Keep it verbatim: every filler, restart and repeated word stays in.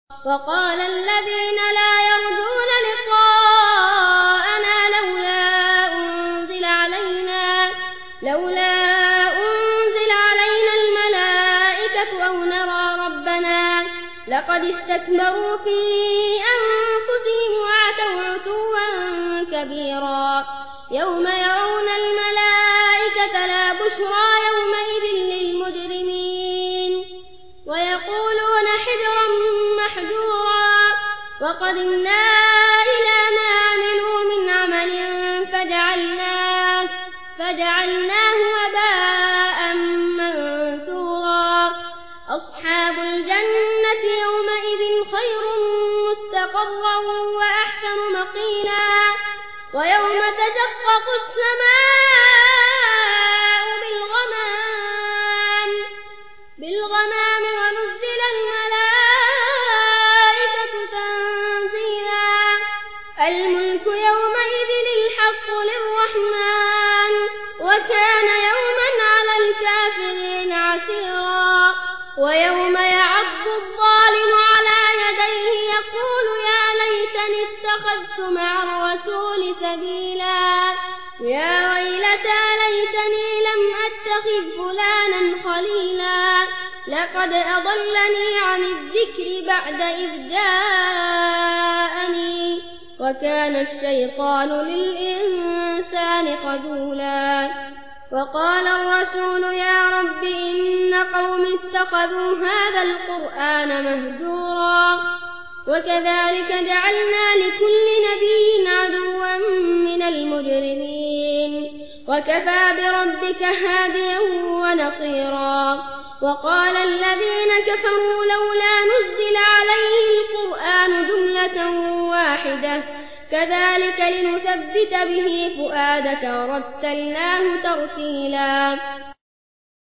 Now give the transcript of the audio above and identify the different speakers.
Speaker 1: وقال الذين لا يرجون لقاءنا لولا أنزل علينا لولا أنزل علينا الملائكة أو نرى ربنا لقد استكبروا في أنفسهم وعتوا عتوا كبيرا يوم يرون الملائكة لا بشرى يومئذ للمجرمين ويقولون حجرا محجورا وقدمنا إلى ما عملوا من عمل فجعلناه, فجعلناه هباء منثورا أصحاب الجنة يومئذ خير مستقرا وأحسن مقيلا ويوم تشقق السماء بالغمام, بالغمام ونزل الملائكة تنزيلا الملك يومئذ الحق للرحمن وكان يوما على الكافرين عسيرا ويوم يعض الظالم على يديه يقول يا ليتني اتخذت مع الرسول سبيلا يا ويلتى ليتني لم أتخذ فلانا خليلا لقد أضلني عن الذكر بعد إذ جاءني وكان الشيطان للإنسان خذولا وقال الرسول يا رب إن قوم اتخذوا هذا القرآن مهجورا وكذلك جعلنا لكل نبي عدوا من المجرمين وكفى بربك هاديا ونصيرا وقال الذين كفروا لولا نزل عليه القرآن جملة واحدة كذلك لنثبت به فؤادك ورتلناه ترتيلا